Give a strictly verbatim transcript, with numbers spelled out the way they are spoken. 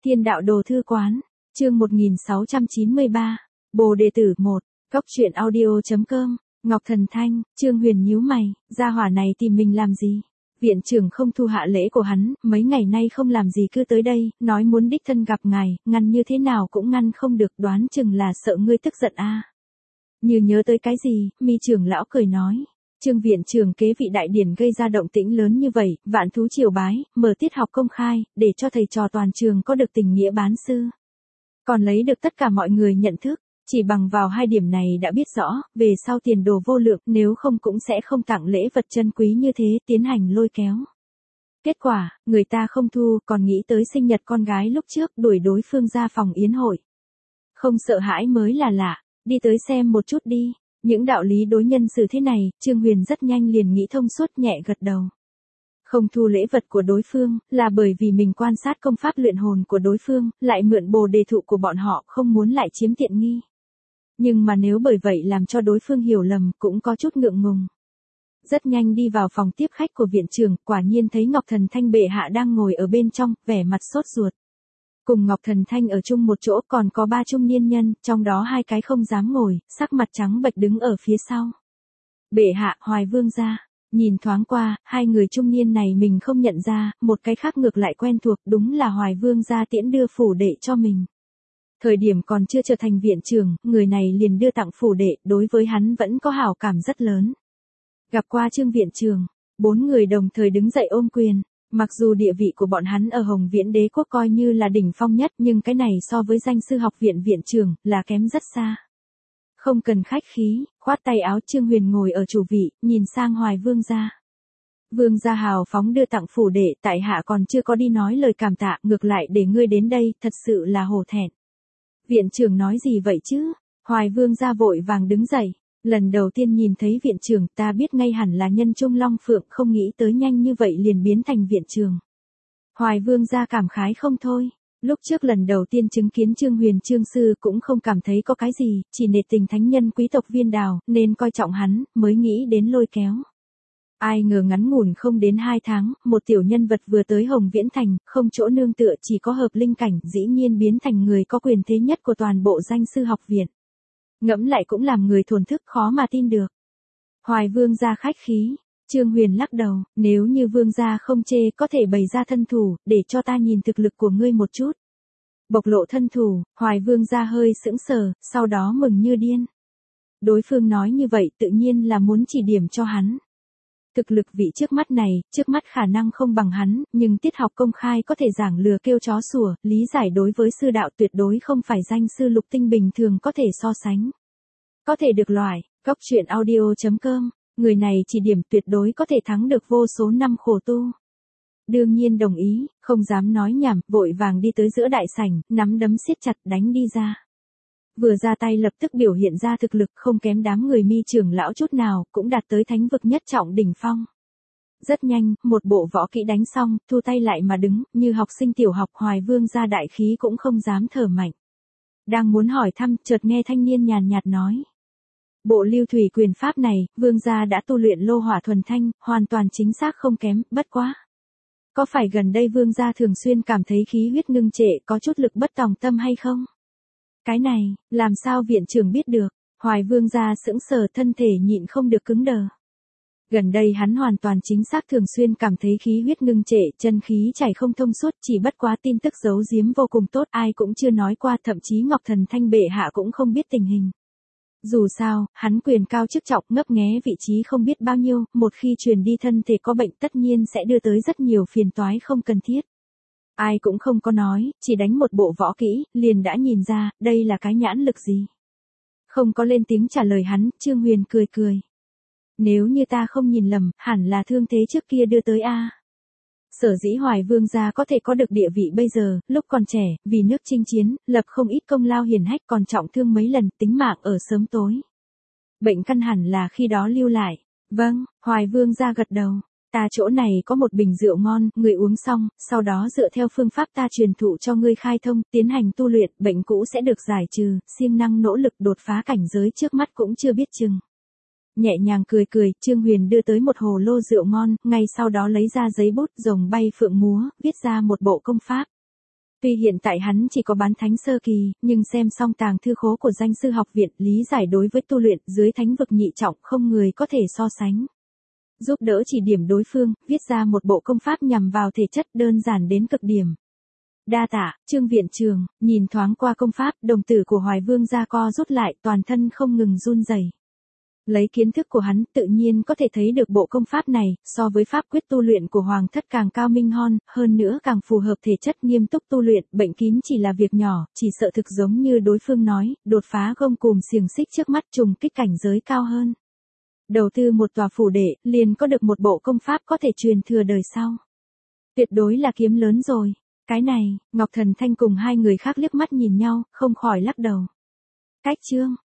Thiên đạo đồ thư quán, chương một nghìn sáu trăm chín mươi ba, Bồ Đề Tử một, Cốc truyện audio chấm com, Ngọc Thần Thanh, Trương Huyền nhíu mày, gia hỏa này tìm mình làm gì? Viện trưởng không thu hạ lễ của hắn, mấy ngày nay không làm gì cứ tới đây, nói muốn đích thân gặp ngài, ngăn như thế nào cũng ngăn không được, đoán chừng là sợ ngươi tức giận a. Như nhớ tới cái gì, Mi trưởng lão cười nói. Trương viện trưởng kế vị đại điển gây ra động tĩnh lớn như vậy, vạn thú triều bái, mở tiết học công khai, để cho thầy trò toàn trường có được tình nghĩa bán sư. Còn lấy được tất cả mọi người nhận thức, chỉ bằng vào hai điểm này đã biết rõ, về sau tiền đồ vô lượng, nếu không cũng sẽ không tặng lễ vật chân quý như thế, tiến hành lôi kéo. Kết quả, người ta không thu, còn nghĩ tới sinh nhật con gái lúc trước, đuổi đối phương ra phòng yến hội. Không sợ hãi mới là lạ, đi tới xem một chút đi. Những đạo lý đối nhân xử thế này, Trương Huyền rất nhanh liền nghĩ thông suốt, nhẹ gật đầu. Không thu lễ vật của đối phương, là bởi vì mình quan sát công pháp luyện hồn của đối phương, lại mượn bồ đề thụ của bọn họ, không muốn lại chiếm tiện nghi. Nhưng mà nếu bởi vậy làm cho đối phương hiểu lầm, cũng có chút ngượng ngùng. Rất nhanh đi vào phòng tiếp khách của viện trưởng, quả nhiên thấy Ngọc Thần Thanh bệ hạ đang ngồi ở bên trong, vẻ mặt sốt ruột. Cùng Ngọc Thần Thanh ở chung một chỗ còn có ba trung niên nhân, trong đó hai cái không dám ngồi, sắc mặt trắng bệch đứng ở phía sau. Bệ hạ, Hoài Vương gia, nhìn thoáng qua, hai người trung niên này mình không nhận ra, một cái khác ngược lại quen thuộc, đúng là Hoài Vương gia tiễn đưa phủ đệ cho mình. Thời điểm còn chưa trở thành viện trưởng, người này liền đưa tặng phủ đệ, đối với hắn vẫn có hảo cảm rất lớn. Gặp qua Trương viện trưởng, bốn người đồng thời đứng dậy ôm quyền. Mặc dù địa vị của bọn hắn ở Hồng Viễn Đế quốc coi như là đỉnh phong nhất, nhưng cái này so với danh sư học viện viện trưởng, là kém rất xa. Không cần khách khí, khoát tay áo, Trương Huyền ngồi ở chủ vị, nhìn sang Hoài Vương gia. Vương gia hào phóng đưa tặng phủ đệ, tại hạ còn chưa có đi nói lời cảm tạ, ngược lại để ngươi đến đây, thật sự là hổ thẹn. Viện trưởng nói gì vậy chứ? Hoài Vương gia vội vàng đứng dậy. Lần đầu tiên nhìn thấy viện trưởng, ta biết ngay hẳn là nhân trung long phượng, không nghĩ tới nhanh như vậy liền biến thành viện trưởng. Hoài Vương gia cảm khái không thôi. Lúc trước lần đầu tiên chứng kiến Trương Huyền Trương sư cũng không cảm thấy có cái gì, chỉ nể tình thánh nhân quý tộc Viên Đào, nên coi trọng hắn, mới nghĩ đến lôi kéo. Ai ngờ ngắn ngủn không đến hai tháng, một tiểu nhân vật vừa tới Hồng Viễn Thành, không chỗ nương tựa, chỉ có hợp linh cảnh, dĩ nhiên biến thành người có quyền thế nhất của toàn bộ danh sư học viện. Ngẫm lại cũng làm người thổn thức, khó mà tin được. Hoài Vương gia khách khí, Trương Huyền lắc đầu, nếu như Vương gia không chê có thể bày ra thân thủ, để cho ta nhìn thực lực của ngươi một chút. Bộc lộ thân thủ, Hoài Vương gia hơi sững sờ, sau đó mừng như điên. Đối phương nói như vậy tự nhiên là muốn chỉ điểm cho hắn. Thực lực vị trước mắt này, trước mắt khả năng không bằng hắn, nhưng tiết học công khai có thể giảng lừa kêu chó sủa, lý giải đối với sư đạo tuyệt đối không phải danh sư lục tinh bình thường có thể so sánh. Có thể được loại, Cốc truyện audio chấm com, người này chỉ điểm tuyệt đối có thể thắng được vô số năm khổ tu. Đương nhiên đồng ý, không dám nói nhảm, vội vàng đi tới giữa đại sảnh, nắm đấm siết chặt đánh đi ra. Vừa ra tay lập tức biểu hiện ra thực lực không kém đám người Mi trưởng lão chút nào, cũng đạt tới thánh vực nhất trọng đỉnh phong. Rất nhanh, một bộ võ kỹ đánh xong, thu tay lại mà đứng, như học sinh tiểu học. Hoài Vương gia đại khí cũng không dám thở mạnh. Đang muốn hỏi thăm, chợt nghe thanh niên nhàn nhạt nói. Bộ lưu thủy quyền pháp này, Vương gia đã tu luyện lô hỏa thuần thanh, hoàn toàn chính xác không kém, bất quá. Có phải gần đây Vương gia thường xuyên cảm thấy khí huyết ngưng trệ, có chút lực bất tòng tâm hay không? Cái này, làm sao viện trưởng biết được? Hoài Vương gia sững sờ, thân thể nhịn không được cứng đờ. Gần đây hắn hoàn toàn chính xác thường xuyên cảm thấy khí huyết ngưng trệ, chân khí chảy không thông suốt, chỉ bất quá tin tức giấu giếm vô cùng tốt, ai cũng chưa nói qua, thậm chí Ngọc Thần Thanh bệ hạ cũng không biết tình hình. Dù sao, hắn quyền cao chức trọng, ngấp nghé vị trí không biết bao nhiêu, một khi truyền đi thân thể có bệnh tất nhiên sẽ đưa tới rất nhiều phiền toái không cần thiết. Ai cũng không có nói, chỉ đánh một bộ võ kỹ, liền đã nhìn ra, đây là cái nhãn lực gì. Không có lên tiếng trả lời hắn, Trương Huyền cười cười. Nếu như ta không nhìn lầm, hẳn là thương thế trước kia đưa tới a. Sở dĩ Hoài Vương gia có thể có được địa vị bây giờ, lúc còn trẻ, vì nước chinh chiến, lập không ít công lao hiển hách, còn trọng thương mấy lần, tính mạng ở sớm tối. Bệnh căn hẳn là khi đó lưu lại. Vâng, Hoài Vương gia gật đầu. Ta chỗ này có một bình rượu ngon, người uống xong, sau đó dựa theo phương pháp ta truyền thụ cho ngươi khai thông, tiến hành tu luyện, bệnh cũ sẽ được giải trừ, siêng năng nỗ lực đột phá cảnh giới trước mắt cũng chưa biết chừng. Nhẹ nhàng cười cười, Trương Huyền đưa tới một hồ lô rượu ngon, ngay sau đó lấy ra giấy bút, rồng bay phượng múa, viết ra một bộ công pháp. Tuy hiện tại hắn chỉ có bán thánh sơ kỳ, nhưng xem xong tàng thư khố của danh sư học viện, lý giải đối với tu luyện dưới thánh vực nhị trọng không người có thể so sánh. Giúp đỡ chỉ điểm đối phương, viết ra một bộ công pháp nhằm vào thể chất đơn giản đến cực điểm. Đa tạ, Trương viện trường, nhìn thoáng qua công pháp, đồng tử của Hoài Vương gia co rút lại, toàn thân không ngừng run rẩy. Lấy kiến thức của hắn, tự nhiên có thể thấy được bộ công pháp này, so với pháp quyết tu luyện của Hoàng thất càng cao minh hon, hơn nữa càng phù hợp thể chất nghiêm túc tu luyện, bệnh kín chỉ là việc nhỏ, chỉ sợ thực giống như đối phương nói, đột phá gông cùm xiềng xích trước mắt trùng kích cảnh giới cao hơn. Đầu tư một tòa phủ đệ, liền có được một bộ công pháp có thể truyền thừa đời sau. Tuyệt đối là kiếm lớn rồi. Cái này, Ngọc Thần Thanh cùng hai người khác liếc mắt nhìn nhau, không khỏi lắc đầu. Cách chương